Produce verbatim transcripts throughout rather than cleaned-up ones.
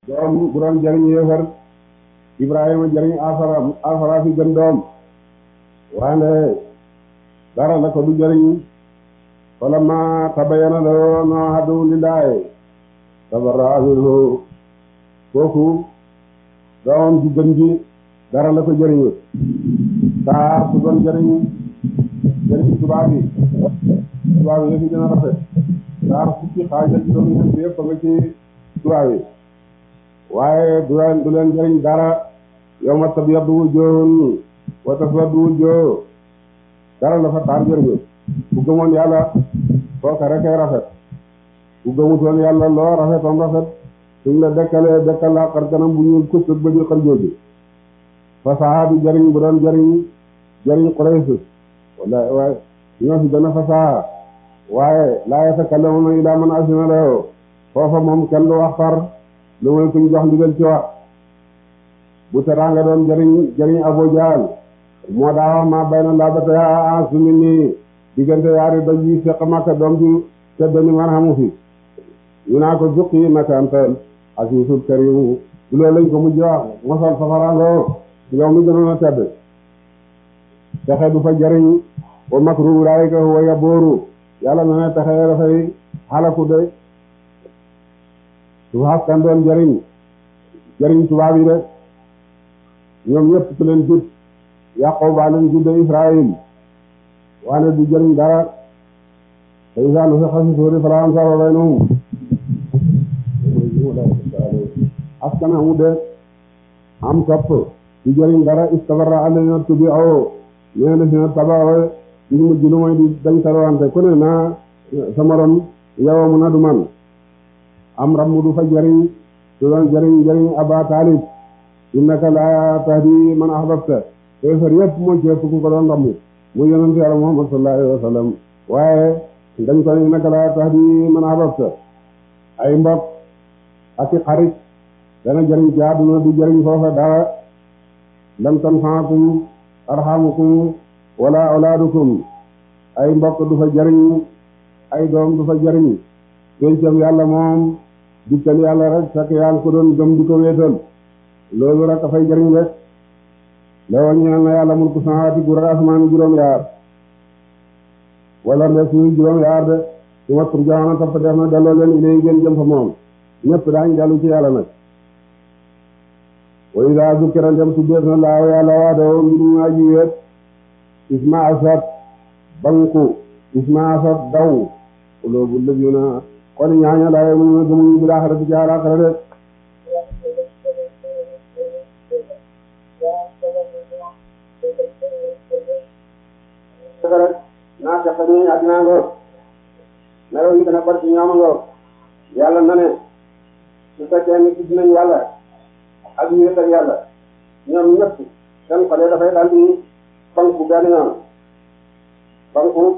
doom bu doon jëriñ yéefar Ibrahima jëriñ afara afara fi gën doom waane dara la ko du jëriñ falamma tabayyana lahu annahu aduwwun lillahi tabarra'a minhu kooku doomam ju gën ji dara la ko jëriñu saa su doon jëriñ jëriñ tubaab yi tubaab yi yëpp gën a rafet saa fukki xaaj ak juróom ñeent yëpp nga ci tubaab yi waaye du leen du leen jëriñ dara yawma tabyaddu wujuhun wa taswaddu wujuh dara la fa taar jëriñu bu gëmoon yàlla kooka rek ay rafet bu gëmutoon yàlla loo rafetoon rafet suñ la dekkalee dekkal la xar kanam bu ñuul kut ba ñu xar jooju fasaha bi jëriñ bu doon jëriñ jëriñ Quraysh wala waaye ñoo fi gën a fasaha waaye laa yatakallamuna illaa man azina lahu foofa moom kenn du wax far lu mooy kuñ jox ndigal ci wax bu teraanga doon jëriñ jëriñ Abu Jahl moo daa wax ma bayna laabatayhaa ansu minni diggante yaari doj yi fekk Makka doom ju tedd ni man xamu fi ñu naa ko jukki naka antal asiisul kariim du loolu lañ ko mujj wax mosal safaraangoo yow mi gënoon a tedd texe du fa jëriñ wa makru ulaa'ika huwa yabooru yàlla na ne texe dafay xalaku de su askan doon jëriñ jëriñ tubaab yi de ñoom ñëpp ku leen jut Yaqooba leen judde Israël waane du jëriñ dara fa izaa nufixa fi suuri falaa ansaaba baynahum askan amu de am topp du jëriñ dara istabarra allaziina tubi'u nee na si na tabaxo ñu mujj lu mooy di dañ sarwante ku ne naa sa morom yow mu na du man am ram du fa jëriñ su doon jëriñ jëriñ Aba Taalib innaka laa tahdi man ahbabta téefar yëpp moo ci ëpp ku ko doon ramm mu yonent Yàlla Muhammad sallallahu alayhi wa sallam waaye dañ ko ne innaka laa tahdi man ahbabta ay mbokk ak i xarit dana jëriñ ci àdduna du jëriñ foofa dara lam tanfa'akum arhamukum wala awlaadukum ay mbokk du fa jëriñ ay doom du fa jëriñ pencam yàlla moom dikkal yàlla rek fekk yaa ngi ko doon gëm di ko wéetal loolu rek dafay jëriñ rek lawa ñeel na yàlla mulku samaawaati gu asmaan juróom yaar wala nde suñu juróom yaar de su ma turjaana topp def na delloo leen ilay ngeen jëm fa moom ñëpp daañ dellu ci yàlla nag wa idaa zukira ndem tuddeef na laaw yàlla waadoo mbir mu aji wéet isma asat banku isma asat daw uloobu lëjuna kon ñaaña laaye mu ne gëmuñu bi laaxarati ci àllaaxira de rek naa fexe ni àddina ngoog melaw yi gën a bari ci ñoom ngoog yàlla na ne su fekkee ni gis nañ yàlla ak ñu wéetal yàlla ñoom ñëpp seen xale dafay daal di banku benn yoon banku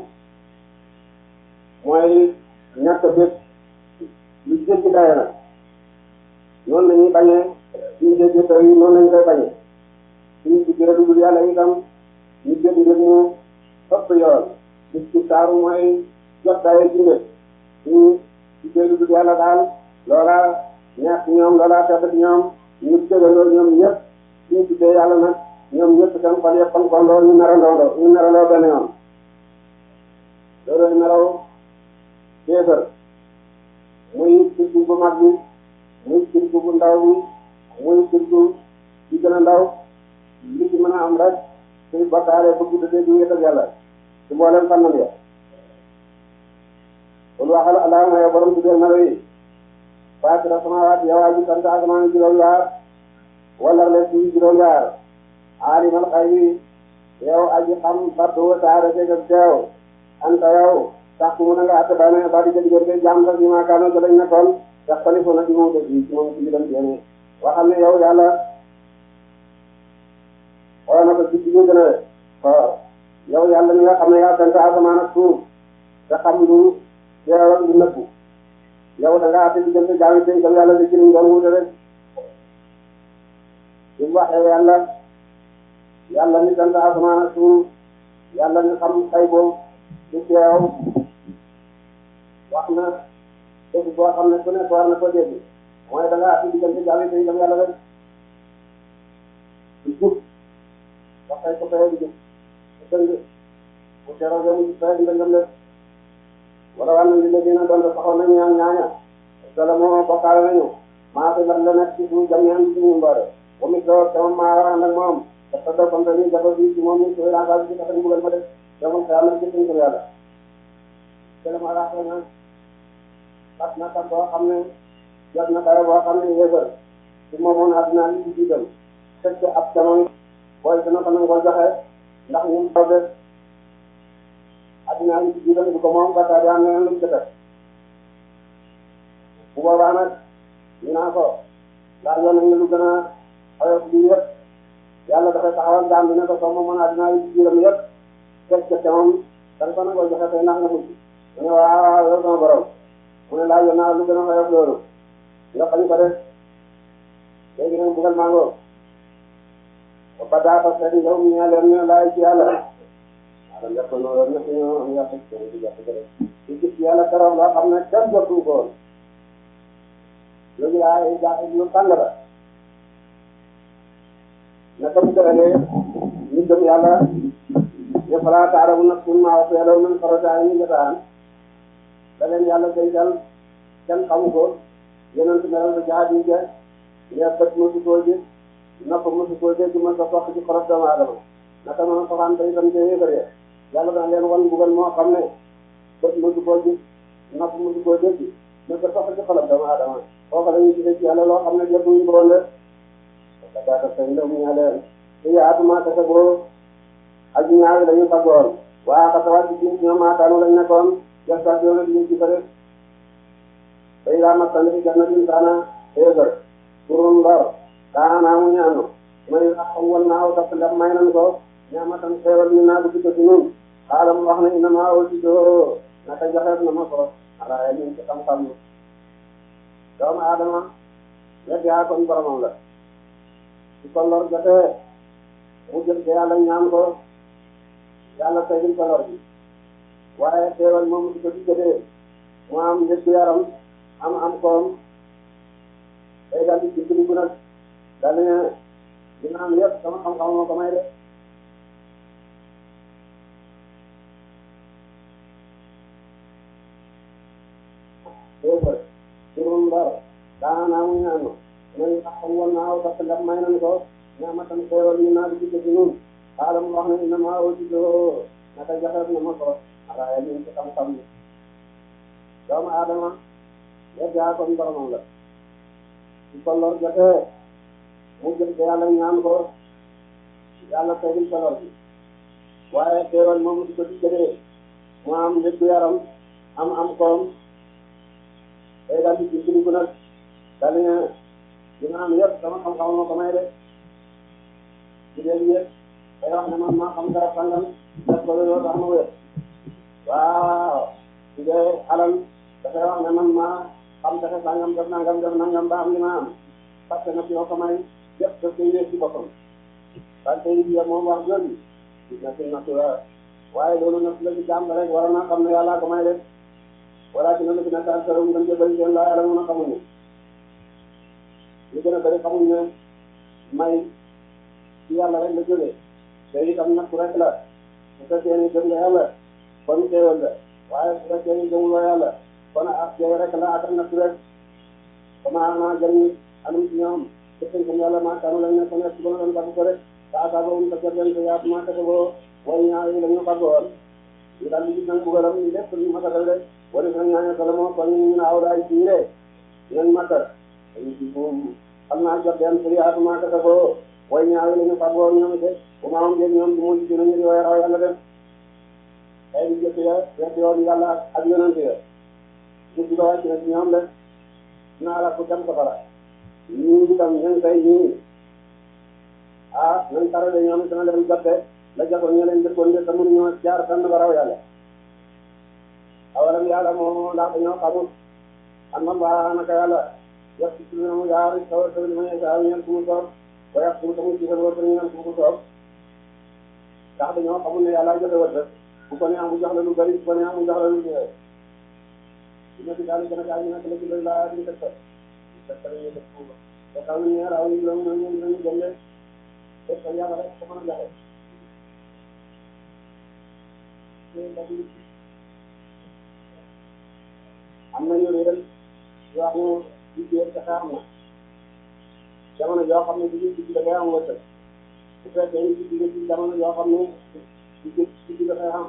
mooy ñàkk bés lu jéggi dayo nag noonu la ñuy bañee suñu jéggi taw yi noonu la ñu koy bañee suñu si gërë dugul yàlla itam ñu jéggi mbir mu ëpp yoon gis ci taaru mooy jot dayo ci mbir suñu si gërë dugul yàlla daal loola neex ci ñoom loola tedd ci ñoom ñu jégandoo ñoom ñëpp suñu tuddee yàlla nag ñoom ñëpp seen xol yëpp bankondoo ñu narandoo ñu narandoo benn yoon loolu naraw kéefër muy kirku bu mag bi muy kirku bu ndaw bi muy kirku bi gën a ndaw li ci mën a am rek suy bakkaare bëgg dëgg di wéetal yàlla su mboolem fànnam ya kon waxal allahumma yow borom tuddee melo yi faatira samaawaati yow aji sant asamaan juróom yaar wala les yi juróom yaar aalimal xaybi yow aji xam fardu wa saarate ak teew anta yow tax ku mun a nga atte bay na ba di jël diggante jaam sax bi maa kaano ga lañ nekkoon tax xalifa na ci moom def yi ci moom ci bidan téene waxal ne yow yàlla xool na ko ci digg gën a xool yow yàlla mi nga xam ne yaa sant asamaan ak suuf te xam lu teew ak lu nëbbu yow da nga atte diggante jaam yi tey yàlla di ci liñ doon wuute rek su waxee yàlla yàlla mi sant asamaan ak suuf yàlla mi xam xay boobu du teew wax na dëgg boo xam ne ku nekk war na ko dégg mooy da ngaa ati diggante jàll te itam yàlla rek di jub ba fay ko fayee di jub bu dëng bu teeroo ba mu fayee di ndëngam rek wala wàllu li la gën a doon saxoon nañu ñaan ñaaña sala moo bokkaale nañu maa fi lan la nekk ci suñu jam ñaan ci suñu mboore ba mu doon sama maa war a ànd ak moom dafa doon comme que ni dafa fii ci moom ñu koy raakaar ci kafin bugal ma def demul sa yàlla ci suñu ko yàlla sala ma raax na xat na kat boo xam ne jot na dara boo xam ne yéegal ci moomoon àddina li ci jiital fekk ab jamono booy dina ko nangoo joxe ndax ñun projet àddina li ci jiital bu ko moom bata di am leneen lu mu ci def bu boobaa nag ñu naa ko laaj yoon nañ lu gën a oyof lii yëpp yàlla dafay taxawal jaam bi ne ko soo moomoon àddina li ci jiital yëpp fekk ca moom da nga ko nangoo joxe tey ndax nga mujj mu ne waaw yow sama borom mu ne laaj yoon naa lu gën a oyof loolu nga xañ ko def léegi nag bugal mangoo ba ba daa ko seet yow ñu ne leen ñu laaj ci yàlla waaw ndax kon loolu nag ñoo am yàq ci jàpp ko def ci gis yàlla keroog loo xam ne kenn jotu ko woon léegi daal jaax lu tàng la naka mu tëralee ñu gëm yàlla ne falaa taalamu nafsun maa ukhfiya lahum min qurrati a'yunin jazaan da leen yàlla dencal kenn xamu ko yonent melal ko jaxat yi je ne bët mosu koo gis nopp mosu koo dégg mën ko soq ci xolof doomu aadama naka noonu soxante itam te yéefaree yàlla dana leen wan mbugal moo xam ne bët mosu koo gis nopp mosu koo dégg mën ko soq ci xolof doomu aadama foofu la ñuy gisee ci yàlla loo xam ne jotuñu ko woon de daata sañ la mu ñaa leen te yaatuma kese boo aji ñaari dañu faggoon waa xatawaat ci ci ñoom maataanu lañ nekkoon jastat yoona diñu ci bëre bay daa mastan fi jannatin saana éegar turun ndor kaanaa mu ñaanu may xam wal naaw daf ndam may nan ko ñaamatan xeewal ñu naa dugg ko ci ñun xaalam wax ne ina maa aussi doo naka joxeet na ma ko alaaya ñu ci xam-xam doomu aadama wet yaa kon boromam la ci ko lor jotee mu jël ko yàlla ñaan ko yàlla tegil ko lor bi waaye xeewal moom di ko diggatee mu am njëkk yaram am am koom day daal di dimbali bu nag daal ne dina am yëpp sama xam-xam moo ko may de déefar juróom ndar daanaa mu ñaanu may xam woon naaw parce que ndax may nan ko ñaamatan xeewal ñu naa di digg ci ñun xaalam wax ne ina maa aussi doo naka joxeet na ma ko alaaya ñun ci xam-xam ni doomu aadama yëpp yaa kon boromam la ci ko lor jotee mu jël ko yàlla ñaan ko yàlla tegil ko lor bi waaye xeewal moom di ko diggatee mu am lépp yaram am am koom day daal di dimbali ko nag daal ne dina am yëpp sama xam-xam moo ko may de ci léegi yëpp day wax ne man maa xam dara sangam def ko loolu tax ma wér waaw ci dee alal dafay wax ne man maa xam defe sangam def nangam def nangam ba am li ma am parce que nag yoo ko may yëpp daf koy wér ci boppam parce que yi moom wax jooju na si natt waaye loolu nag la ci jàmm rek war naa xam ne yàlla ko may def wala ci na la fi nekk ak sëram dañ koy bëri seen laa yàlla mën a xamuñu li gën a bëri xamuñ ne may ci yàlla rek la jógee te itam nattu rek la bu fekkee ni gëm nga yàlla kon teewal la waaye bu fekkee ni gëmuloo yàlla kon ak jëy rek la ak nattu rek comment naa jëriñ anam ci ñoom dëppñ comme yàlla maakaanu lañ ne ko nekk ba doon fàgg ko rek te asaabawum ta jërgen te yaatu maa kete boo way ñaaw yi lañu fàgg woon ñu daal di gis nag bugalam ñu lépp ñu matal rek wala sax ñaaño sala moo kon ñu naaw daay siiree ñen matal dañu ci moom xam naa jot den te yaatu maa kete boo way ñaaw yi lañu fàgg woon ñoom de bu ma am ngeen ñoom du mujj ci nañu di way raw yàlla dem ay di jëkk ya wet yoon yàlla ak yonante ya gis nga wàcc na ci ñoom de naa la ko dem safara ñii di tam ñan tey ñii ah nañ tarale ñoom dana leen jotte la jotoon ñu leen dëkkoon de te mënuñoo jaar fenn ba raw yàlla awalam yàlla moo ndax dañoo xamul am na mbaa naka yàlla yëpp ci suñu mu yaar sawar sawar li ma ñëw saa ñeen ku mu soob ba yàq suñu tamit ci sa wër ñeen ku mu soob ndax dañoo xamul ne yàlla jote wër bu ko neex mu jox la lu bari bu ko neex mu jox la lu ñëwee dina ci daal gën a daal ñu nekk la ci bëri laa di teg te pare ñu def ko te xam ne ñaar aw yi la ñu ñu ñu jëndee te ko yàlla rek ko mën a joxe am na yooyu ren yoo xam ne liggéey ca xaar na jamono joo xam ne bi ñuy digg dafay am wërsëg bu fekkee ni digg nga ci jamono joo xam ne digg digg dafay am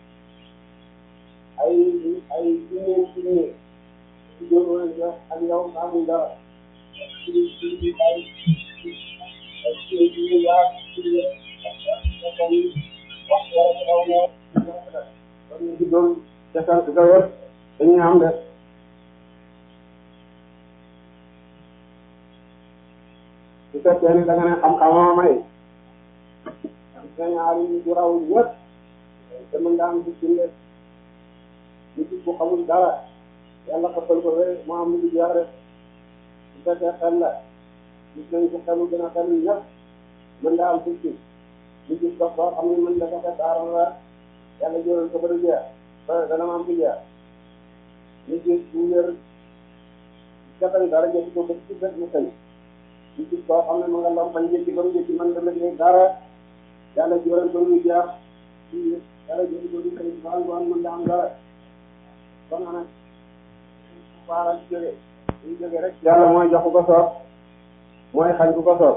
ay ay junne junne ci jóoróo jox ak yow amul dara ci ci ci ay ay ci junne yaa junne kon wax dara ci aw ñëw kon ñu diggoon ca sa sa wër dañuy am de su fekkee ni da nga ne xam-xamama may sa ñaari ñu du raw ñëpp te mën nga am ci junne nit bu xamul dara yàlla xappal ko rek mu am lu jeex rek su fekkee xel la gis nañ ko xelu gën a xel ñëpp mën nga am tukki ñu gis dox boo xam ne mën nga ko fekk aaral la yàlla jëral ko ba du jeex ba dana ma am ci jeex ñu gis bu wér jafay dara jëkki ko ba ci bët mu xëy ñu gis koo xam ne ma nga lom bañ jëkki ba mu jëkki mën nga liggéey dara yàlla jëral ko lu jeex yàlla jëkki ko lu xëy ba ngoon mën nga am dara kon nag faral jóge ñu jóge rek yàlla mooy jox ku ko soob mooy xañ ku ko soob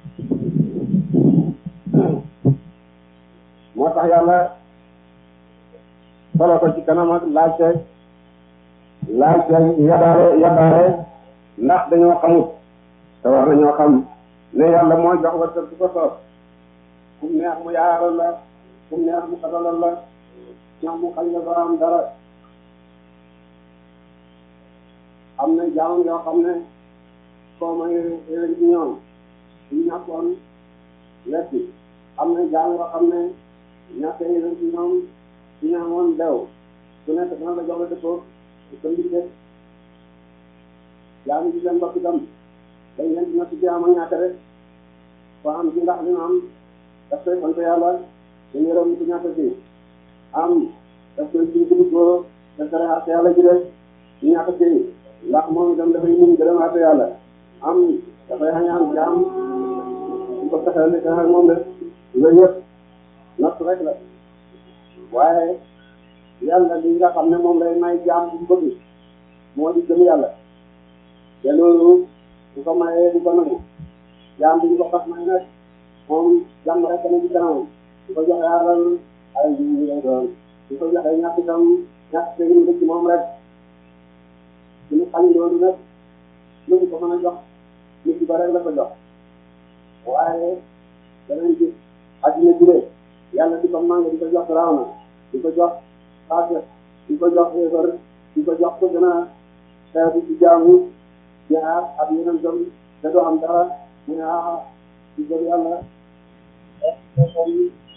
moo tax yàlla solo ko ci kanam ak laajte laajte yabaare yabaare ndax dañoo xamut te war nañoo xam ne yàlla mooy jox wërsëg ku ko soob kum neex mu yaaral la kum neex mu xatalal la ñax mu xañ la doo am dara am na jaam yoo xam ne soo may yéen ci ñoom ñu ñàkkoon lekk am na jaam yoo xam ne ñàkk yéen ci ñoom ñu ñaamoon dew su nekk dana la jox la dëppoo ko mbite jaam yi ci seen bopp itam dañ leen dina ci jaam ak ñàkk rek ko am ci ndax li mu am daf koy sant yàlla dañu yërëm ci ñàkk ci am daf koy ci dugg ko daf koy xaar yàlla ji rek ñu ñàkk ci ndax moom itam dafay mun gërëm àtte yàlla am dafay xañaan jaam su ko fexeel li ak moom de loolu yëpp natt rek la waaye yàlla li nga xam ne moom lay may jaam bu bëgg moo di gëm yàlla te loolu su ko mayee du ko nangu jaam bi ñu ko xas may nag moom jàmm rek na ci kanam su ko joxe alal ay jiw lay doon su ko joxe ñàkk itam ñàkk tegin dëkk moom rek suñu xañ loolu nag lu ñu ko mën a jox nit ba rek la ko jox waaye danañ gis adduna juree yàlla di ko màng di ko jox raaw na di ko jox xaaset di ko jox éefar di ko jox ko gën a xeetu ci jaamu jaar ak yeneen jom te doo am dara mu ne ah di gëm yàlla kon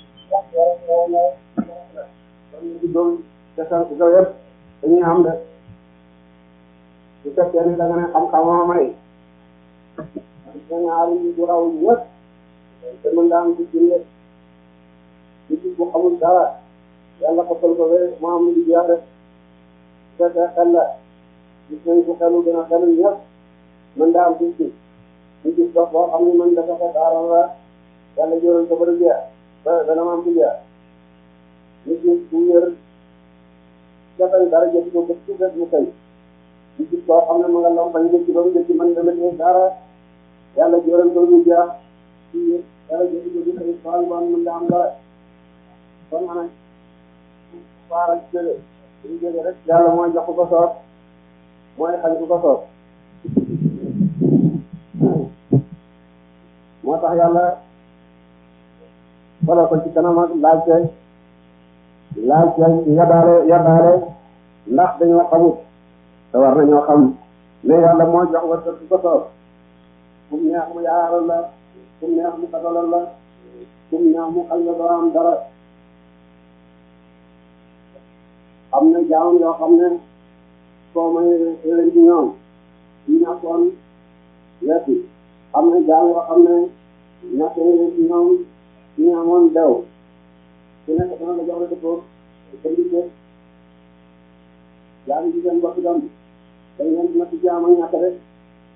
ñu di doon te sa sa yëpp dañuy am de su fekkee ni da nga ne xam-xamama may sa ñaari ñu du raw ñëpp te mën nga am ci junne nit bu xamul dara yàlla ko fal ko rek mu am lu jeex rek su fekkee xel la gis nañ ko xelu gën a xelu ñëpp mën nga am ci ci ñu gis dox boo xam ne mën nga ko fekk aaral la yàlla jëral ko ba du jeex ba dana ma am ci jeex ñu gis bu wér jafay dara jëf ko ba ci bët mu xëy ñu gis koo xam ne ma nga lom bañ jëkki ba mu jëkki mën nga liggéey dara yàlla jëral ko lu jeex ci yàlla jëkki ko di xëy faal ngoon mën nga am dara kon nag faara jóge ñu jóge rek yàlla mooy jox ku ko soob mooy xañ ku ko soob moo tax yàlla solo ko ci kanam ak laajte laajte yabaare yabaare ndax dañoo xamut te war nañoo xam ne yàlla moo jox wërsëg ku ko soob kum neex mu yaaral la kum neex mu xatalal la kum neex mu xañ la doo am dara am na jaam yoo xam ne soo may leen ci ñoom ñu ñàkkoon lekk am na jaam yoo xam ne ñàkk leen ci ñoom ñu amoon dew su nekk dana la jox la dëppoo te liggéey jaam yi seen bopp itam dañ leen dina ci jaam ak ñàkk rek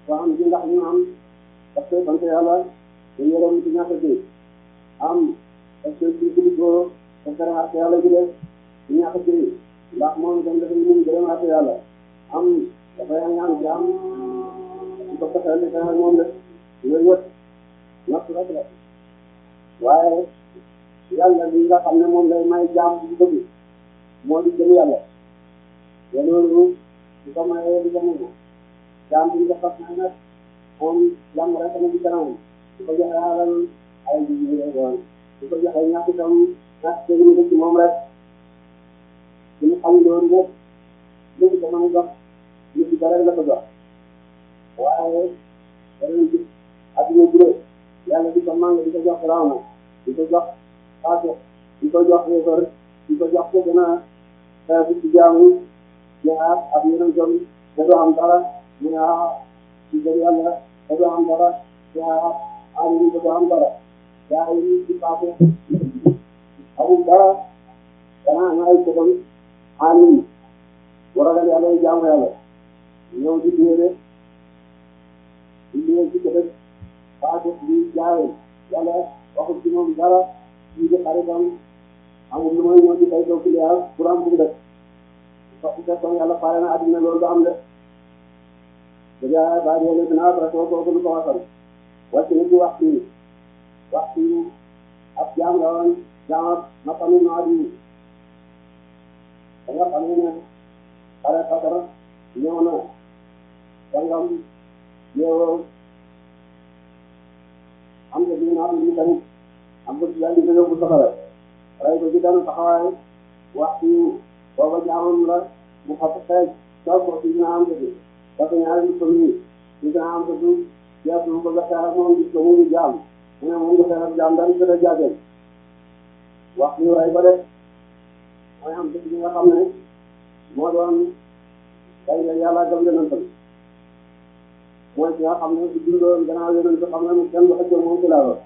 soo am ci ndax ñu am parce que sant yàlla dañu yoroon ci ñàkk ci am parce que ci ci ko parce que ak yàlla ji def ci ñàkk ci ndax moom itam dafa ñu gërëm ak yàlla am dafay ñaan ci am ci ko fexeel li ak moom la yooyu yëpp natt rek la waaye yàlla li nga xam ne moom lay may jaam bu bëgg moo di gëm yàlla te loolu di ko mayee di ko nangu jaam bi nga fas na nag moom jàmm rek na ci kanam di ko joxe alal ay ji lay doon di ko joxe ñàkk itam ñàkk tegu ci moom rek suñu xam loolu nag léegi ko mën a jox nit ki dara la ko jox waaye danañ gis adduna bu dee yàlla di ko màng di ko jox raw di ko jox xaase di ko jox réefar di ko jox ko gën a xeetu ci jaamu jihaad ak yeneen jom da doo am dara mu ne ah ci gën yàlla da doo am dara jihaad alim da doo am dara yaa yi ci paase amul dara danaa am ay këtam alim bu ragal yàlla yi jaamu yàlla ñëw di téere di liggéey ci këtam paase di jaayee yàlla waxul ci moom dara ñu ngi xaritam amul lu may ñëw ci kay toog client pour am bu def parce que kon yàlla pare na adduna loolu du am de dëgg ba yéene dina après soo ko lu ko waxal wàcc na ci waxtu yi waxtu yi ab jaam la woon jaam ma famille no adi da nga xam ne pare xatar ñëw na dangam yow am nga dina am li tamit am nga yàlla di dëgg bu soxla ray ko ci daan taxawaay waxtu booba jaamam la mu xam xeej taw ko ci dina am dëgg parce que ñaari nit ko nii dina am dëgg jeex lu ko la xeex moom gis ko mu ngi jaam mu ne moom nga xeex ak jaam daal gën a jaageel waxtu ray ba def mooy am dëgg bi nga xam ne moo doon day la yàlla gëm yonentam mooy ki nga xam ne bu dundoon gannaaw yonent xam ne kenn du xëccoo moom ci laa ba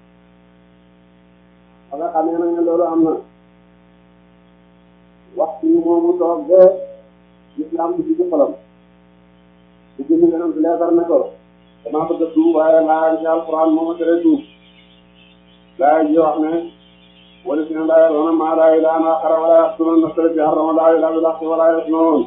ba nga xam ne nag ne loolu am na waxtu yi moomu toog ba islam bi ci xolam bu gën yonent leetar ne ko damaa bëgg a tuub waaye laa ci alquran moo ma tere tuub laa ji wax ne wala si ne laa yàlla maa laa ilaaha illa huwa wala yaqtuluuna nafsa llatii harrama llaahu illaa bil haqqi wala yaznuun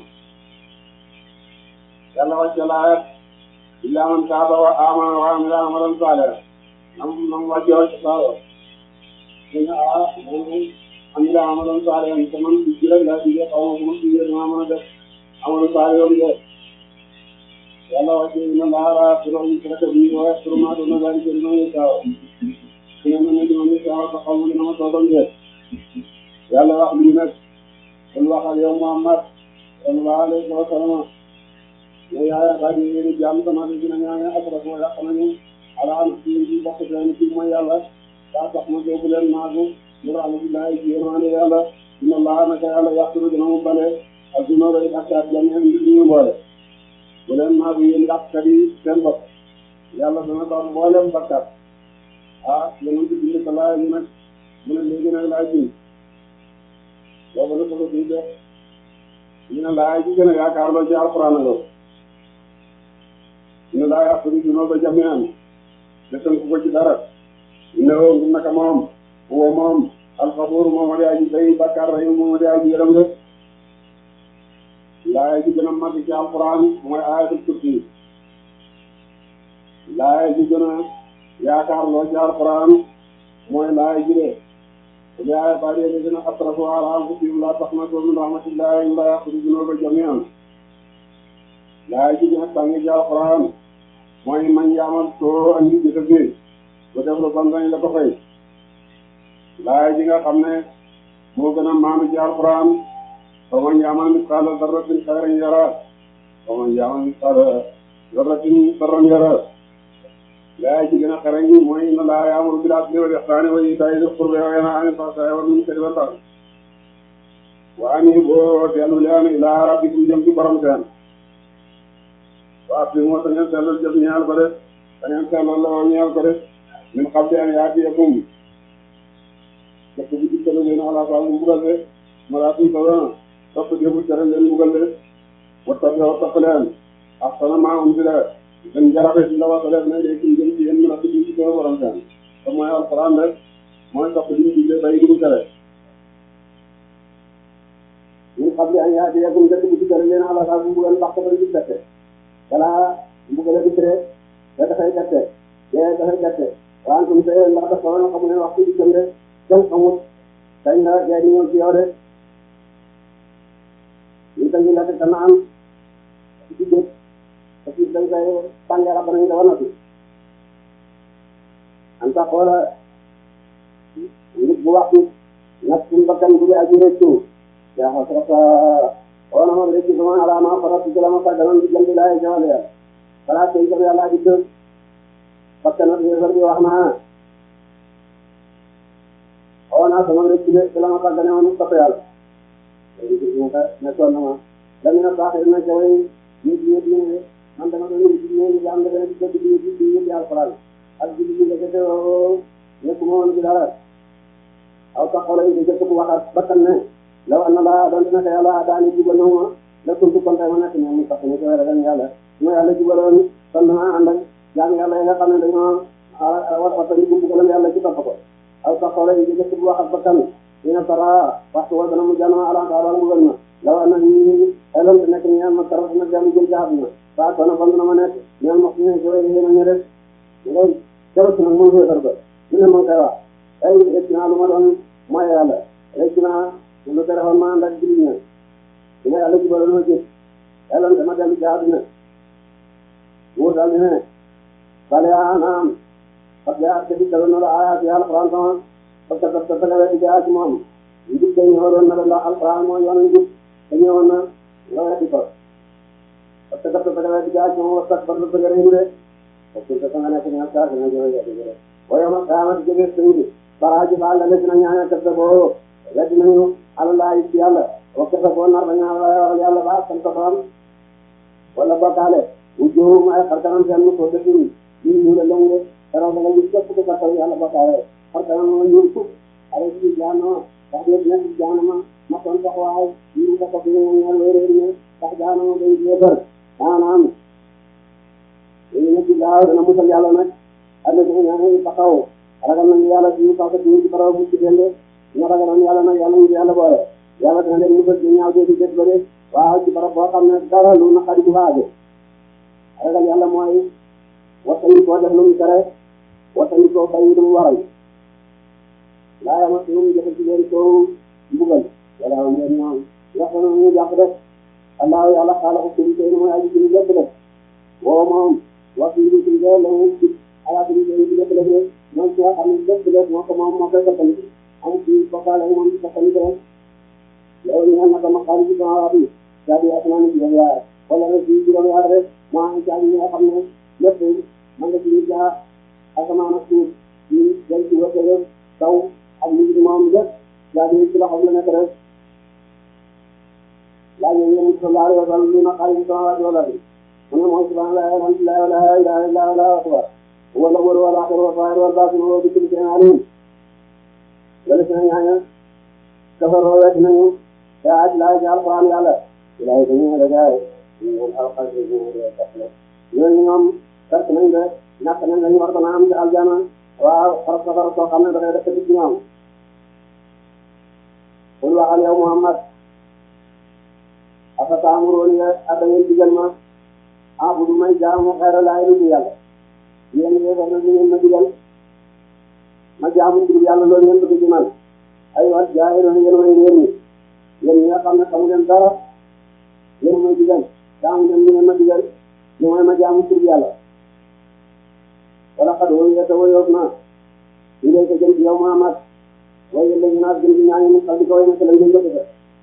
yàlla wàcce laayat illaa man taaba wa aamana wa amila amalan saalihan nam nam wàcce wàcce saalo dina ah moom amila amalan saalihan te man ci rek laa digee xaw ma ma digee dama mën a def amalan saalihan de yàlla wàcce inna llaaha laa yaghfiru an yushraka bihi wa yaghfiru maa duuna zaalika liman yashaa su ne ma ne dama ne saa sa xaw ma dina ma toogal de yàlla wax lii nag kon waxal yow Muhammad sallallahu alayhi wa sallam ne yaaya daa di yéene jaam sama de dina ñaane asrafo yàq nañu ala an ci ci bokk leen ci mooy yàlla daa tax ma jóobu leen maagu mu rahmatullahi ci yërmande yàlla inna allaha naka yàlla yaxturu dina mu bale ak duna rëy akkaat jameen mbir ñu boole bu leen maagu yéen yàqkat yi seen bopp yàlla dana doon mboolem bakkat ah yéen ci bind ko laay ñu nag mu ne léegi nag laay bind boobu la ko bii def ñu ne laay ci gën a yaakaar loo ci alquran la ñu laa yaxturu duna ba jameen desan ku ko ci dara ne woo naka moom woo moom alxafuur moom di aji day bakkaar rahim moom di aji yërëm rek laay ji gën a mag ci alquran mooy ayatul kursi laay ji gën a yaakaar loo ci alquran mooy laay ji de li aaya ba dee gën a asrafu ala anfusihim laa taqnatu min rahmatillahi inna llaaha yaxfiru dunuuba jamii'an laay ji gën a tàng ci alquran mooy man yaamal soo andi jëfe bi ba def lu ban dañ la ko fay laay ji nga xam ne moo gën a maanu ci alquran fa man yaamal misqaala darratin xayran yara wa man yaamal misqaala darratin sarran yara laay ji gën a xereñ mooy inna llaaha ya'muru bil adli wal ihsaani wa iitaa'i zil qurbaa wa yanhaa anil fahshaa'i wal munkari wal bagyi wa aniibuu dellu leen ilaa rabbikum jëm ci borom seen waaw bi moo tax ngeen seetlal jëf ñaal ko def da ngeen seetlal la woo ñaal ko def min qabli an ya'tiyakum dëkk bi dikkale leen ala saa mu mbugal de malaatu sabana topp débu tere leen mbugal de wattabi'uu topp leen ahsana maa unzila gën jarabe si la wax def na léegi gën ci yéen mën a dugg ci sama borom seen te mooy alxuraan rek mooy topp li ñu digle bay ñu tere ñu xam ne ay yaa di yegum dëkk bu ci tere leen ala sa bu mbugal mbax ko ci bette wala mbugal di tere da dafay bette yee dafay bette waan tum se ndax dafa wala xamu ne wax ci jëm de kenn xamul dañ la yaa di ñëw ci yow de ñu dañu la te naan ci jëf parce que dañ koy tàngeera ba nañ ko wanati en tout cas nit bu waxtu nag suñu bakkan bu aji reccu yaa xasrata ona ma reccu sama ala ma faratu ci la ma fàggaloon di jënd laay jawale ya balaa tey jëm yàlla di dëg bakkan nag yéefar bi wax naa ona sama reccu de ci la ma fàggale woon topp yàlla nekkoon na ma dañu na baax na ca way nit ñi di man dama doon ñëw ci ñoom yàlla dana di dëgg di di di di alxuraan ak di di ndekete nekkuma woon ci dara aw tax xoolal yi jëkk bu waxaat bakkan ne law an na laa doon dina ko yàlla daani jubal ma la kuntu kon tey ma nekk ñoom mu tax ñu koy ragal yàlla su ma yàlla jubaloon kon dama ànd ak jaam yàlla yi nga xam ne dañoo war wata ñu buggalam yàlla ci topp ko aw tax xoolal yi jëkk bu waxaat bakkan dina tara waxtu wa dana mu janoo ala taala mu gën ma law an na ñi xelam te nekk ñaan ma tarat na jàmm jëm jaab na saa kon kon dana ma nekk ñaan ma ñu joy yéena ñu rek ngay jarot nag mo fay farba ñu ne mo koy wax ay rek naa lu ma doon mooy yàlla rek naa lu téléphone ma ànd ak julli ñaan dina yàlla ci boole ma ci yàlla dama dellu jaab na mu dal ne bale anam parce que ak di dal na la ayat ya alquran sama parce que parce que la di jaab moom ndik day ñoroon na la alquran mo yoonu ndik dañu na la di ko parce que dafa dafa di jaaj moom sax ba dafa gërëm de parce que dafa nekk ñaar saa dina jël ya di waaye ma xaaral di jóge sëñ bi baraaji ba la dina ñaan ak dafa boo la dinañu Allah ci yàlla wax dafa ko nar ba ñaan yàlla ba sant ko wala bokkaale wujju ma ay xarkanam seen ko def ni ñu la longue dara la ñu képp ko taw yàlla bokkaale xarkanam mo ñu ko ay ci jaano wax yëpp nekk jaano ma ma kon tax waay ñu ko ko ñu ñaan wéré ni tax jaano mo day jébar maanaam léegi nag ci gaaw dana musal yàlla nag am na ñu ñaan taxaw ragal nañu yàlla ci kaw ci baraw bu ci dende ñu ragaloon yàlla nag yàlla ñu yàlla boole yàlla dana leen musal ci ñaaw ci des ba de waaw ci barab boo xam ne dara lu naqari du faage ragal yàlla mooy wattani koo def lu mu tere wattani koo bàyyi lu mu waral laa yama si mu jëfe ci leen koo mbugal wala ngeen ñoom wax na ñu jàpp def Allah yàlla xaala ko ci tey mooy aji ci lépp def woo moom wax yi ci ngeen la mu ci ala ci ci lépp def moom ci xam ne lépp def moo ko moom moo koy soppali am ci bokkaale moom ci soppali def loolu ñu na ma xaali ci sama waat yi daal di asmaan ci juróom yaar wala rek ci juróom yaar rek maa ngi ci ñi nga xam ne lépp man nga ci ñu jaar asamaan ak suuf ñu jël ci wërsëg taw ak li ci moom lépp daal di ci loxo la nekk rek laa ñu yéen sallallahu alayhi wa sallam li ma xaali ci sama waat wala bi mu ne mooy subhanallah alhamdulillah wala ilaha illa allah akbar wala wala wala akhir wa fa'il wal batin wa bi kulli shay'in alim wala ci ñaaya dafa roowet nañu yaa la jaal qur'an yàlla ilahi dañu la gaay ñu alxal ñu ñooñu ñoom fekk nañ de ñàkk nañ lañu war a am ci aljana waaw xarab safara soo xam ne dafay def ci ñoom qul waxal yow Muhammad afa ta'muruni ada ngeen digal ma abudu may jaamu xayra laa ilaha yàlla yéen yéen na ngeen ma digal ma jaamu ci yàlla loolu ngeen bëgg ci man ay wat jaay na ngeen way réer ñi yéen ñi nga xam ne xamu leen dara yéen may digal jaamu leen ngeen ma digal ñu may ma jaamu ci yàlla wala xad wooyu yetta woyoos na ñu lay ko jëm ci yow Muhammad waaye léegi naa jëm ci ñaañu mu xal di ko way na sa lañ koy jëfe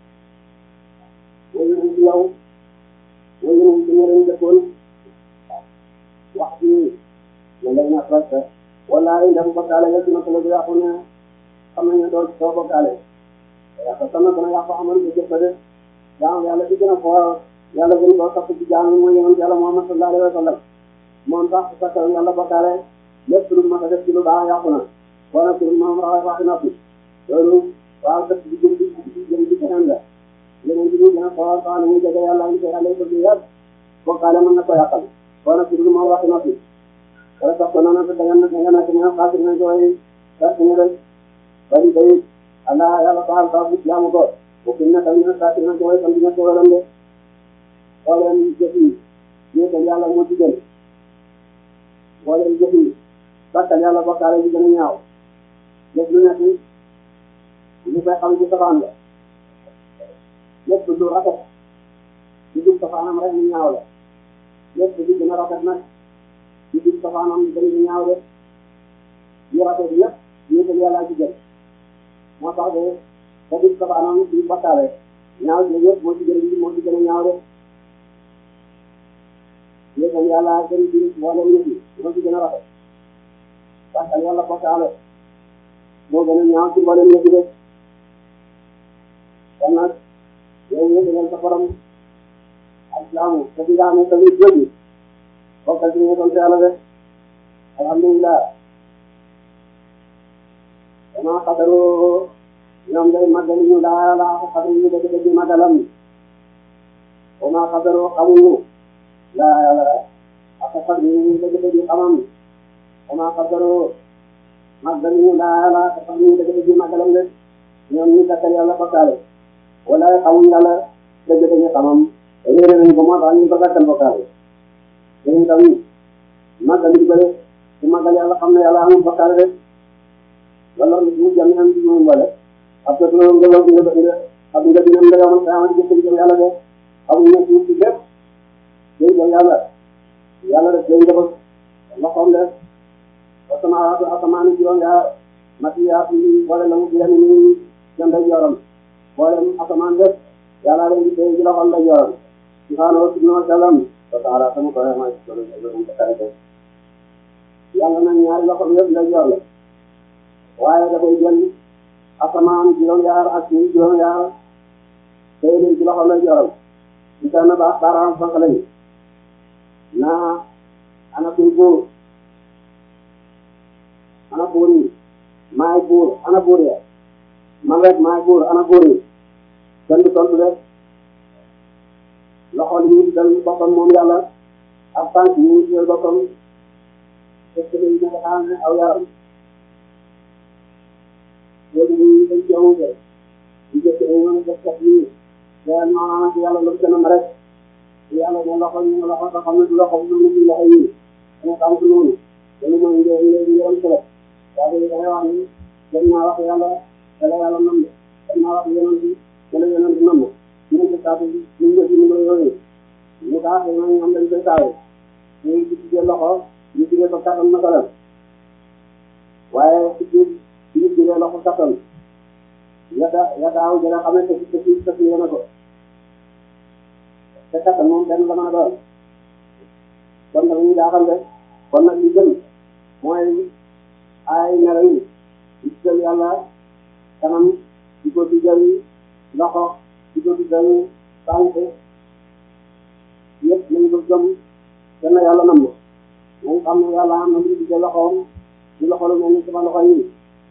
waaye nañ ci yow waaye nañ ci ñeneen dëkkoon wax ci ne lay na presque wallaay ndax bokkaale nga ci na ko la du yàqu ne xam nañu doo doo bokkaale yàq sama dana yàqu amal ko jëf ba de jaam yàlla ci gën a foo yàlla gën koo topp ci jaam yi mooy yonent yàlla Muhammad sallallahu alayhi wa sallam moom sax parce que yàlla bokkaale lépp lu ma def ci lu baax yàqu na boo nag ci moom raway waxi noppi loolu waaw dëkk bi jëm ci jëm ci keneen la yeneen bi ñu gën a foo sax nañu jege yàlla ngi ko yàlla bëgg yàpp bokkaale mën na ko yàqal wala ci lu ma wax na fi wala sax ko nana da ngeen da ngeen ak ñaan xaatir na joy da ñu rek bari day Allah yàlla baal ba bu jaamu ko bu fi na tamit xaatir na joy tam dina ko walam de wala ñu jëfi ñu ko yàlla moo ci gën wala ñu jëfi bakkal yàlla bokkaale ji gën a ñaaw lépp lu nekk ñu koy xam ci safaan la lépp lu rafet di dugg safaanam rek ñu ñaaw la lépp lu gën a rafet nag di dugg safaanam gën a ñaaw de yu rafet yëpp ñu ko yàlla ci gën moo tax de ba dugg safaanam di bakkaale ñaaw ji yëpp moo ci gën a moo ci gën a ñaaw de léegi yàlla gën di mboolem yëpp yi moo ci gën a rafet parce que yàlla bakkaale moo gën a ñaaw ci mboolem yëpp de kon nag yow yëpp ngeen sa borom ak jaamu te di jaamu tamit jógi bokkal ci ñu sant yàlla de alhamdulilah dama xadaroo ñoom day màggal ñu daa la xadar ñu dëgg dëgg màggalam dama xadaroo xamuñu laa yàlla ak xadar ñu dëgg dëgg xamam dama xadaroo màggal ñu daa la xadar ñu dëgg dëgg màggalam de ñoom ñu takkal yàlla bokkaale wala xamuñ yàlla dëgg dëgg xamam réeré nañ ko moo tax ñu ko takkal bokkaale léegi tamit màggal ñu bëre su màggal yàlla xam ne yàlla amul bokkaale rek wala ñu jàmm am ci moom wala après loolu nga nga nga nga xam nga dina nga yomal sa amal jëf jëf yàlla de xamuñ ne ci lépp day jëf yàlla yàlla rek day jëf loxoom de asamaatu asamaani juróom yaa matiyaat yi wala la mu biram ni jëm day yoram wala asamaan rek yàlla leen di tey ci loxoom day yoram subhanahu wa ta'ala wa ta'ala sama ko ma ci solo de yàlla na ñaari loxoom yëpp day yor la waaye dafay jël asamaan juróom-yaar ak suuf juróom-yaar tey leen ci loxo lay joral ci kenn ba baaraam fanq lañu naa ana kuy buur ana buur yi maay buur ana buur ya man rek maay buur ana buur yi kenn du tontu rek loxo li ñu dal boppam moom yàlla ak tànk yi ñu dal boppam est-ce que dañu nekk xam ne aw yaram léegi ñu dañ ci amul de ñu jëkk ay ñoom def kat yi yaa maanaam ci yàlla lu gënam rek yàlla ne loxo ñu loxo nga xam ne du loxo bu ñu loxo yi ñu xam ci noonu dañu mooy ngeen ngeen ngeen ci la waaye da ngay wax ni dañ naa wax yàlla da la yàlla nam dañ naa wax yeneen bi da la yeneen bi nam ñu ci taatu ñu ngi ci numéro yooyu ñu kaa xëy na ñoom dañ koy taawe ñu ci ci loxo ñu ci ko kattan masalan waaye ci ci ci loxo kattan yada yadaaw dina xamante ci ci ci ci yana ko te kattan moom benn la mën a doon kon nag ñu daaxal rek kon nag li gën mooy ay nelaw yi di jël yàlla kanam di ko di jël loxo di ko di jël tànk yëpp nañ ko gëm kenn yàlla nam na nañ xam ne yàlla am na lu di jël loxoom di loxo lu mel ni sama loxo yi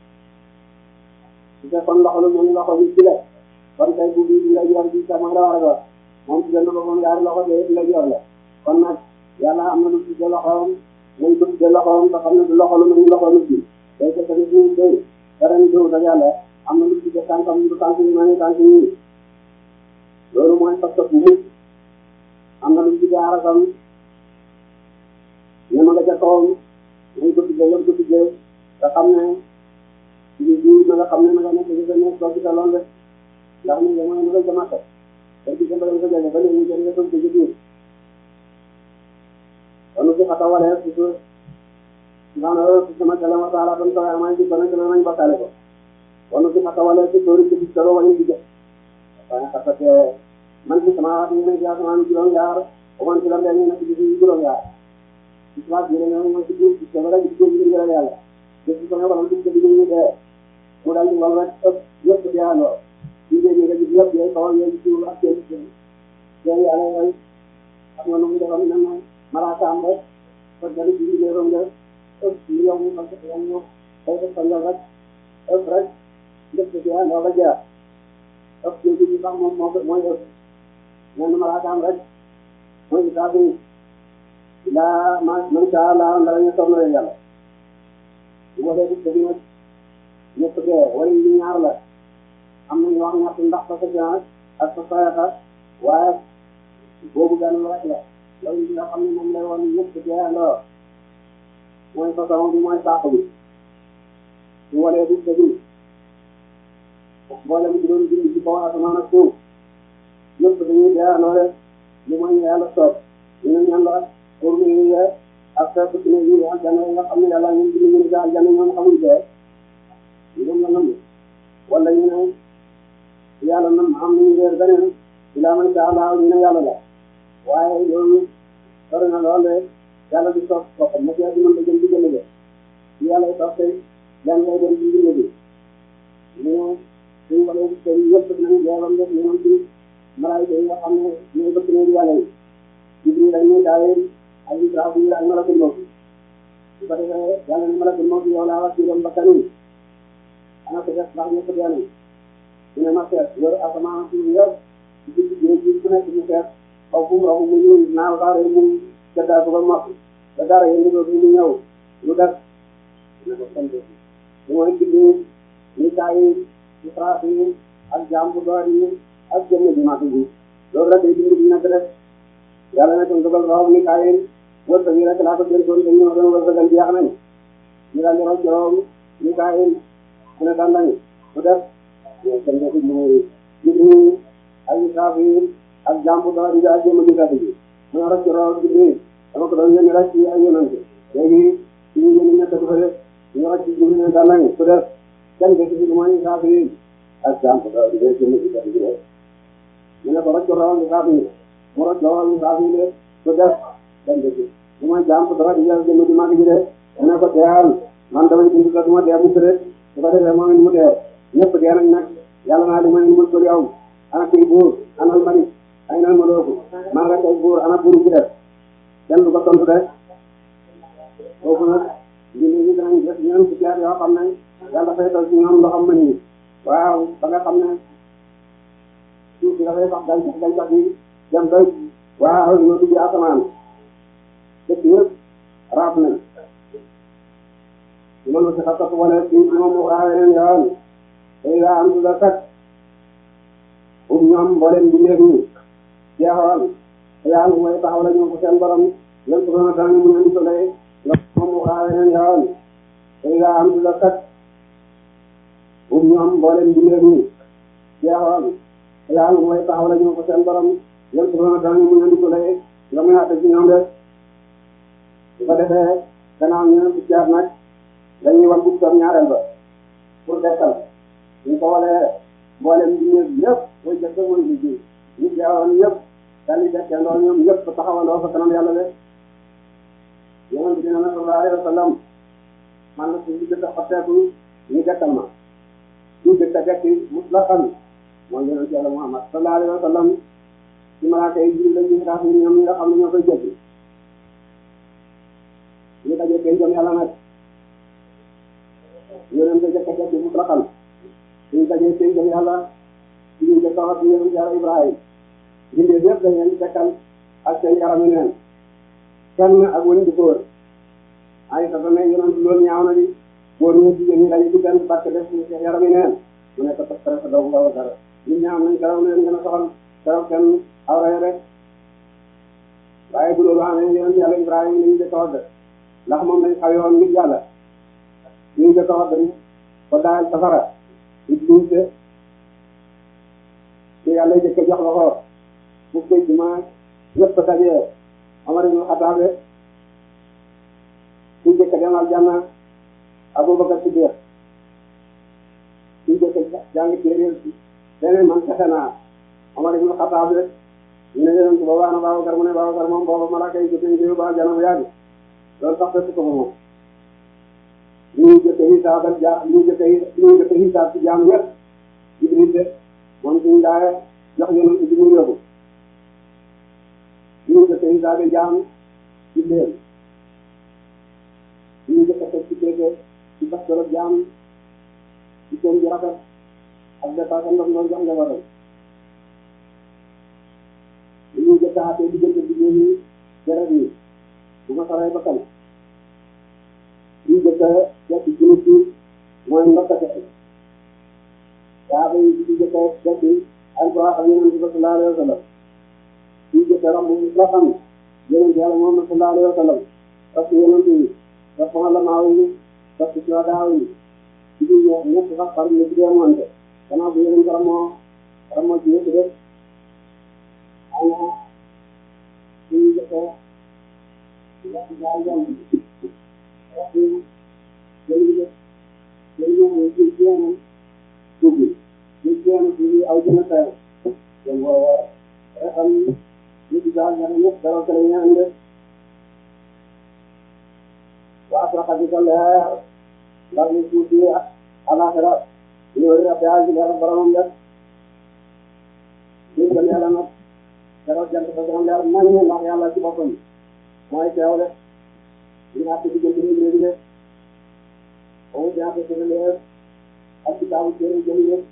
su fekkoon loxo lu mel ni loxo bi ci la kon tey bu bii di la yor bi sama la war a doon moom ci gën a moom ñaari loxo de la yor la kon nag yàlla am na lu di jël loxoom nañ ko di jël loxoom te xam ne du loxo lu mel ni loxo nit bi day fekk ni suñu day dara ñu dëw da yàlla am na lu di jël tànkam du tànk yi mel ni tànk yi loolu mooy fas bu mucc am na lu di jël arakam ne ma nga ca kawam nañ ko tuddee yëpp ko tuddee nga xam ne ci biir na nga xam ne na nga nekk ci sa nekk doo ci sa lool rek ndax ni mooy na nga jamaata te ci sa bëri nga jëlee ba léegi ñu jël nga toog ci biir kon ci xata wala ci su maanaam ci sama kala ma taala ban taala ma ci bana ci nañ bakale ko kon ci xata wala ci tori ci solo wala ci jëf waaye xata te man ci sama ñu ne jaar sama juróom yaar o man ci la ngeen nekk ci juróom yaar islam bi ne mo ci ci ci wala ci ci ngir yàlla ci ko wala ci ci ñu de mu dal di wala rek yëpp di yàlla ci de ñu rek yëpp yay ko yay ci ak ci ci yàlla way am na lu mu defal nan malaaka am rek ko dal ci ñu rom de ci yow mu ko yow ñu ay ko sangal rek ëpp rek def ci yàlla ba jaar ëpp ci ñu sax moom moo mooy nan malaaka am rek mooy tabi laa ma man saa laa ndara ñu soxla leen yàlla bu ko defee dëgg nag ñëpp dee wala ñu ñaar la am nañu wax ñett ndax persévérance ak sayaxa waaye boobu benn rek la loolu li nga xam ne moom lay wax ñëpp dee andoo mooy façon bi mooy saako bi su walee du dëgg mboolem bi doon bind ci kaw asamaan ak suuf ñëpp dañuy dee andoo rek li mooy yàlla soob ñu ñaan la pour ñu ak sa ci ne ñu aljanna nga xam ne yàlla ñun ñu ñu aljanna ñoom xamuñ dee ñoom la nam wala ñu ne yàlla nam am nañu réer beneen ilaa man sha Allah ñu ne yàlla la waaye loolu sori na lool de yàlla di soog boppam na ci mën da jëm di gën a jë yàlla soog tey yan lay dem di gën a jë ñu suñu wala tey yëpp nañu jeebam def ñoom ci malaayika yi nga xam ne ñooy bëgg ne yàlla yi Jibril ak Mikaayil ak Israafil ak malakul mawt su ko defee yàlla ne malakul mawt yow laa wax ci doon bakkan yi ana ko def ndax ñëpp dee nañ su ne ma seet yor asamaan si yor ci ci géej gi ku nekk ñu seet xaw fu mu raw mu ñëw naaw daara yi muy jëddaa ko ba mokk ba daara yi ñu doon mu ñëw lu def ne ko sant lu mooy Jibril Mikaayil Israafil ak jaam bu door yi ak jëmm ji màgg bi loolu rek day dund bi nekk def yàlla ne ko dugal raw Mikaayil wërsëg yi rek laa ko dénkoon te ñoo doon wërsëgal jeex nañ ñu daal di rocc raw Mikaayil mu ne daan nañu mu def seen nekk ñu Jibril ak Israafil ak jàmbu door yi ak jëmm ji gàtt ji mu ne rocc raw Jibril dama ko doon yónni rek ci ay yonante léegi suñu yónni nekk du fa def ñu rocc Jibril ne daan nañu mu def kenn gëstu si mooy Israafil ak jàmbu door yi ak jëmm ji gàtt ji mu ne ko rocc raw Israafil mu rocc raw Israafil mu def kenn gëstu lu mooy jàmbu door yi ak jëmm ji màgg ji de mu ne ko teewal man damay dund la du ma dee mukk rek su ko defee moom it mu dee ñëpp dee nañ nag yàlla naa li ma ne mën ko yow ana kuy buur anal malik ay nal ma looku man rek ay buur ana buur bi def kenn du ko tontu de foofu nag julli ñi danañ def ñoom ci jaar yoo xam ne yàlla dafay toll ci ñoom ndoxam mën yi waaw ba nga xam ne suuf si dafay sax gàncax gàncax bi dem doy waaw ñoo dugg asamaan dëkk yëpp raaf nañ loolu si xasatu wala ci moom mu raawee yoon tey daa am la kat um ñoom mbooleem bi léegi ñu jeexoon te yaa ngi mooy taxaw la ñu ko seen borom lan ko doon tàng mu indi soleil moom mu raawee yoon tey daa am la kat um ñoom mbooleem bi léegi ñu jeexoon te yaa ngi mooy taxaw la ñu ko seen borom lan ko doon tàng mu indi soleil nga muy àtte ci ñoom de su ko defee gannaaw ñu ci jaar nag dañuy wan bu doon ñaareel ba pour dekkal ñu ko walee mboolem bi ñëpp ñëpp mooy jëkk mooy liggéey ñu jeexoon ñëpp daal di dekkee loolu ñoom ñëpp taxawandoo fa kanam yàlla de yonent bi sallallahu alayhi wa sallam man la suñu jëkk a xotteeku ñu dekkal ma ñu jëkk a dekki mutlaqan mooy yonent yàlla Muhammad sallallahu alayhi wa sallam ci malaaka yi jiw la ñu tax ñu ñoom ñi nga xam ne ñoo koy jëkki ñu dajee koy jëm yàlla nag yonent bi jëkk a dekki mutlaqan suñu dajee koy jëm yàlla suñu jëkk a wax yonent yàlla Ibrahim bindee yëpp dañ leen dekkal ak seen yaram yi neen kenn ak wëñ di góor ay sa ne yonent loolu ñaaw na di góor ñu jigéen ñi dañu duggan parce que def seen yaram yi neen mu nekk parce que sa doom nga dara ñu ñaaw nañ karaw leen gën a soxal karaw kenn awra rek waaye bu loolu amee yonent yàlla Ibrahima lañu jëkk a wadd ndax moom lañ xaw yoon ngir yàlla ñu jëkk a wadd ko daal safara it luñ te te yàlla jëkk a jox la ko bu koy juma ñëpp dajee Omar ibn Khattab ku jëkk a dem aljanna Abubakar Siddiq ku jëkk a jàng téere beneen man fexe naa Omar ibn Khattab ñu ne yonent boobu ana Babakar mu ne Babakar moom booba malaaka yi jëkk ñu ba aljanna bu yàgg loolu sax fekk ko moom ñu jëkk a xisaabal ja ñu jëkk a ñu jëkk a xisaab ci jaam ñëpp Jibril de moom suñu daaye jox yonent bi mu yóbbu ñu jëkk a xisaabal jaam ci leen ñu jëkk a teg ci kéeke ci bastor ak jaam ci koom ji rafet ak dépassé ndox noonu jox njabootam ñu jëkk a xatee diggante jigéen ñi deret yi bu ma saree ba kan lii jëkk a jekk ci nit ki mooy ndokkate yaa bay di jëkk a jekk alquran ak yonent bi sallallahu alayhi wa sallam lii jëkk a romb la xam yonent yàlla Muhammad sallallahu alayhi wa sallam parce que yonent yi dafa la maaw yi parce que soo daaw yi ci biir ñëpp sax par ñu ci demoonte gannaaw bu yonent ramoo ramoo ci yëpp def ana lii jëkk a wax jaay jàmm wax jëli jëli jëli ci jéem dugg ci jéem ci aw gën a teel donc boo xam ni ci daal ñaar ñëpp dara kala ñaan de wa asraqa bi leer ndax ñu tuuti alaxira loolu rek yaa ngi leer boromam de ñu gën yàlla nag dara jant ba gën leer nañ ndax yàlla ci boppam mooy teew de ñu naan ci diggante bi léegi de boobu daa ko gën a leer ak ci taawu jëriñ jëriñ de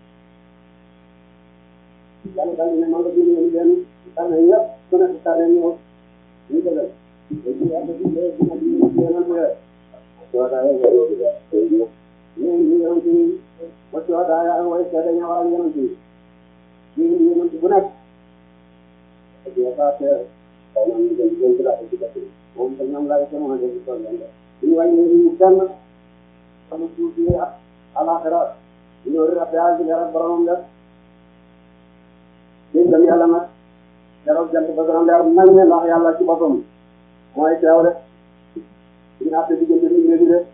yàlla daal di ne man la ñu leen leen tànn ñëpp ku nekk tànn ñëw ñu dëggal léegi yàlla di leen dina di leen leen soo daa yàlla ñu ñu yonent yi ba soo daa yàlla way seede ña waral yonent yi ñu ñu yonent bu nekk ak ya fa te ay ñu gën di gën la ci dëkk moom dañ ñam la sama def ko leen ñu way ñu kenn sama tuuti ak alaxira ñu rap yàlla di leeral boromam la ñu gëm yàlla nag keroog jant ba gën a leer nañ ne ndax yàlla ci boppam mooy teew de ñu àtte diggante bi léegi de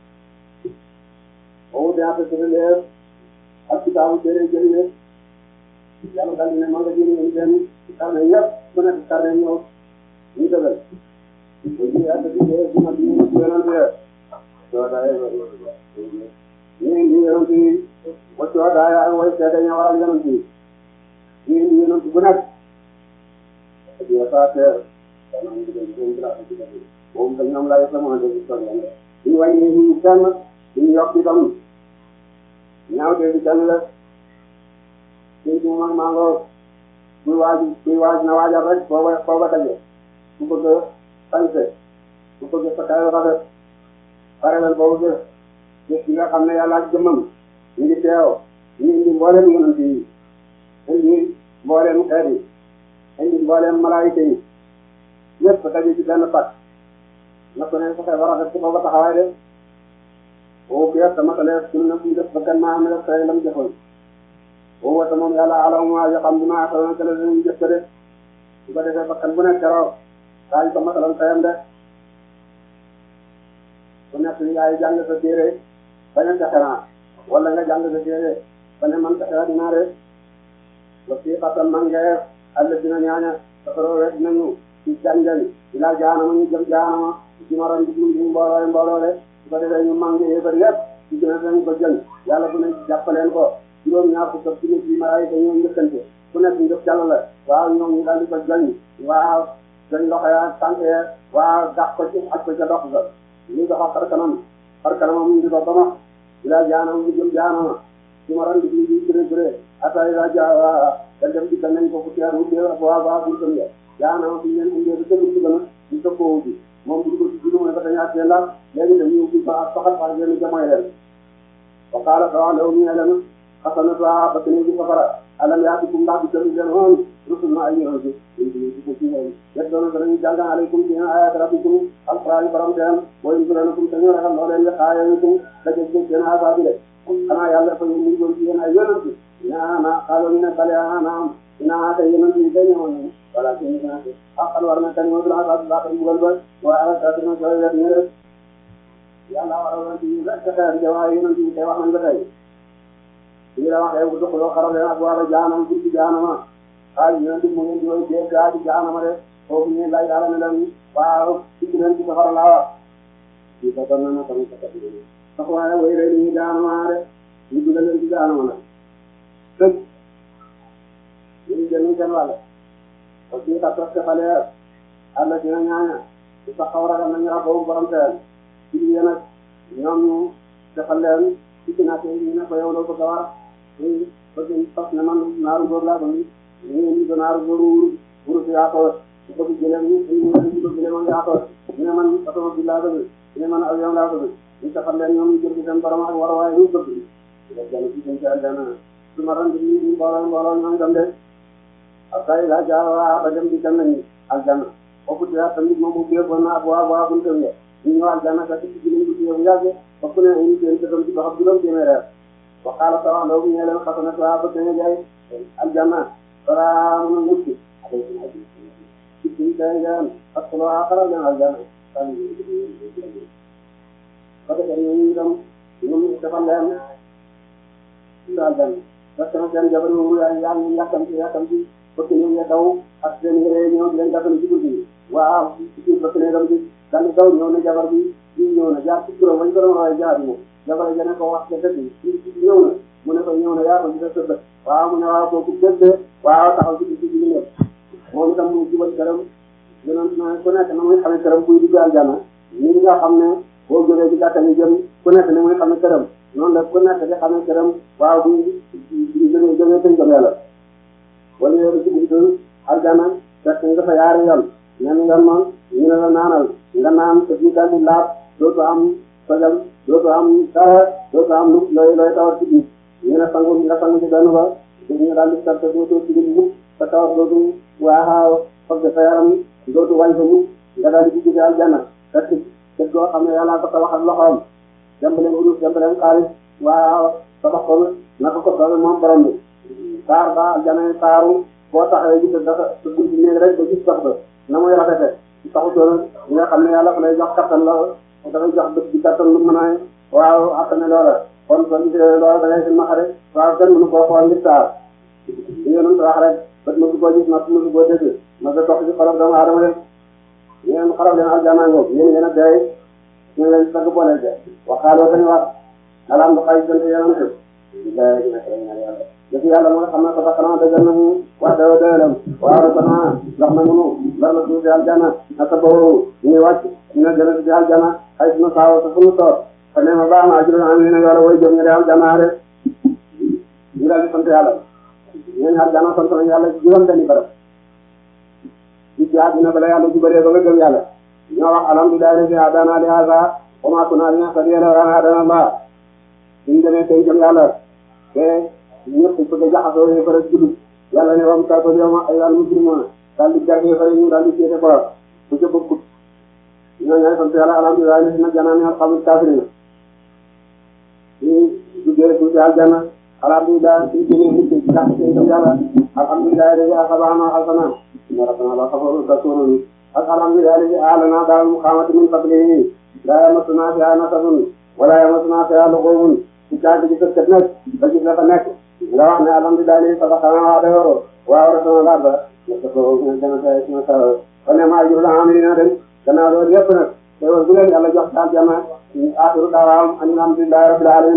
boobu di àtte sëriñ leer ak kitaabu téere jëri de yàlla daal di ne man nga jëri ñu seen karne yëpp ku nekk karne ñëw ñu dëgal ñu àtte bi leer bi nag ñu yonante soo daye ñu indi yonante yi ba soo daye ak way seede ña waral yonante yi ñu indi yonante bu nekk ya fa te moom dañ ñoom lay sama de ñu wàññi ñu kenn ñu yokk itam ñaaw te bi kenn la ñu ci mag mango kuy waaj kuy waaj na waajal rek booba booba daje ku bëgg sañse ku bëgg sa kayo rafet parelal boobu gës gës yi nga xam ne yàlla ak jëmmam ñu ngi teew ñu indi mbooleem yonent yi indi mbooleem xeet yi indi mbooleem malaayika yi ñëpp daje ci benn pàcc na ko ne fexe ba rafet ci booba taxawaay de boobu bi yëpp dama taleef suñu na def ba gën maa am def say lam jëfoon boobu wata moom yàlla alama yoo xam dina xaw na tele ñu jëf ko de su ko defee bakkan bu nekk keroog daañu ko matalal sayam de ku nekk li ngay jàng sa téere bañ a texe naa wala nga jàng sa téere ba ne man texe dinaa de ba fii xatam man ngeer àll dina ñaaña safaroo rek dinañu ci jàngal ilaa jaanama ñu jëm jaanama ci maroon di dund mbooloo mbooloo de su ko defee ñu mangi yéefar yëpp ci gën a dañ ko jël yàlla bu ne jàppaleen ko juróom ñaar fukk ak ci ci maraay te ñoo njëkkante ku nekk njëkk jàll la waaw ñoom ñu daal di ko joñ waaw joñ loxo ya tànk ya waaw dax ko ci ak ko ca dox ga ñu doxa xar kanam xar kanamam ñu di ko bama ilaa jaanama ñu jëm jaanama ci maroon di dund bëré bëré ata ilaa ja da dem di nañ ko fu teer wu teer waa waa bu ko ya jaanama fi leen indee ba tëgg ci gën a ñu tëkkoo wuti moom bu ko ci juróom ba dañu àttee ndax léegi dañuy ubbi ba saxal fa leen jamoy leen wa qaala ta'ala ñu leen xasanatu ba tene ci safara alam yaatikum ndax bi tamit leen woon rusul na ay yoon ci ko ci ñoom yet doona dañu jàng alaykum ci ayat rabbikum alquran baram den boy ñu leen kum tañu raxal lo leen nga xaayakum daje ci seen asa bi de xanaa yàlla fa ñu ñu doon ci yéen ay yonent na na xaalo ñu ne bale ana ina ta yonent yi dañu woon wala ci ñu na akal war na tan mo dara ba ba ko bugal ba wa ala ta na ko wet ne rek yàlla waral ci rek ta jawa yonent yi wax nañ ba tey ñu la waxee bu doxaloo xarale ak wala jaanam ci jaanama ay yonent mu ngeen di woy dee gaa ci jaanama de foofu ñu lay yàlla ne leen waaw ci leen ci safara laa wax ci ko tan na tamit ko tabi sax waaye way rek ñu jaanama de ñu dugal leen ci jaanama nag dëgg ñu jël seen wàll parce que ta tax xale alla dina ñaana ci sa xawra nañu rabo borom teel ci yéen ak ñoom ñu defal leen ci naate ñu ne ko yow loo ko gawar ñu bëgg fas ne man naaru góor laa ko ñu ñu ko naaru góor wuru wuru si yaa ko bëgg jëlee ñu ñu bëgg jëlee moom yaatoo ñu ne man automobile laa bëgg ñu ne man avion laa bëgg ñu taxal leen ñoom ñu jël ci seen borom ak war waaye ñu bëgg jàll ci seen ca dana su ma ran ñu ñu mbooloo mbooloo ñoom itam de ak tay laa jaar waa ba dem di dem nañu aljanna bokku ci tamit moom bu béekoon na ak waa waa bunte nga ñu ñëw aljanna ka ci ci ñu ci bu yàgg bokku ne ñu seen tëtam ci ba juróom téeméer wa qala ta'ala law ñu leen xatana sa ba tane jaay aljanna bara mu mucc ci ci tay gaan ak solo akara leen aljanna tan ba de ñu itam ñu defal leen aljanna parce que seen jabar yu yaa yaa ñu yakam ci yakam ci bëgg ñu ñu daw ak seen yére ñëw di leen gàttal ci guddi waaw ci bëgg ne dam ci daal daw ñëw na jabar bi ñu ñëw na jaar ci juróom bañ ko doon waaye jaar ñu jabar ja ne ko wax ca dëgg ñëw na mu ne ko ñëw na yaa ko ci sa bët waaw mu ne waaw kooku dëgg waaw taxaw ci ci ñu nekk moom itam mu jubal këram yonent na ku nekk na muy xamee këram kuy dugg aljanna ni nga xam ne boo jógee ci gàttal yi jëm ku nekk ne muy xamee këram noonu la ku nekk di xamee këram waaw bu jógee jógee tëj ko yàlla wala yow ci buntu aljanna fekk nga fa yaari yoon ñenn nga man ñu ne la naanal nga naan te fii daal di laab dootu am sojal dootu am dara dootu am lu looy looy tawat ci biir ñu ne sangu nga sangu ci benn ba ñu daal di sarte dootu ci biir mukk sa tawat dootu waaxaaw fokk sa yaram dootu wàññi mukk nga daal di jóge aljanna fekk kër goo xam ne yàlla ko tabax ak loxoom jàmbaleen urus jàmbaleen xaalis waaw tabax ko naka ko soobee moom borom bi taar ba aljanna taaru boo taxawee gis dafa sa bunti néeg rek ba gis sax ba na muy rafete taxu doon ñi nga xam ne yàlla ko lay jox kattan la dafay jox bët bi kattan lu mën a waaw attane loola kon soo gisee loola da ngay si maxare waaw kenn mënu koo xool ngir taar li ngeen wax rek bët mësu koo gis nopp mësu koo dégg ma sa dox ci xolof doomu aadama rek ngeen xarab leen aljanna ngoog yéen ngeen a deey ñu leen sag boole de waxaaloo sañu wax alam du xay sant yonante dëgg yàlla moo nga xam ne ko sax xanaa dëggal nañu wax dëgg dëggalam waaw xanaa ndox na mënu lar na suuf si aljana naka boobu ñu ngi wàcc ñu ne gën a si aljana xay sunu saawa sa sunu soor te nee ma baax na ajur am ne yàlla way jëm ñu de aljana rek ñu daal di sant yàlla ñooñu aljana sant nañu yàlla juróom benni barab ci ci àddina bala yàlla jubalee ba nga gëm yàlla ñoo wax alhamdulillahi rabbil hadana li hada wa ma kunna linahtadiya lawla an hadana Allah suñu demee tey jëm yàlla te ñëpp bëgg a jaxasoo yee fara jullit yàlla ne wam ka ko yowma ay wàll muslimona daal di jar yee fara ñu daal di jéete borom bu ca bëggut ñoo ñooy sant yàlla alhamdulilah ni na janaa min alxamul kafirina ñu duggee tuuti aljanna alhamdulilah suñu jëlee mucc ci tax tey jëm yàlla alhamdulilah dañuy asabana alsana inna rabbana la xafarun kasurun ak alhamdulilah dañuy alana daal muqamati min fadlihi la yamassuna fiha nasabun wala yamassuna fiha lughubun ci caag gi sëkkat nekk ba gis la fa nekk nga wax ne alhamdulilah li sadaqana wa dawro wa rasana larda naka ko gëna tay ci sa kon ma ajrul amilina dem gannaaw loolu yëpp nag te bu leen yàlla jox daal jama axiru daawaam alhamdulilah rabbil alamin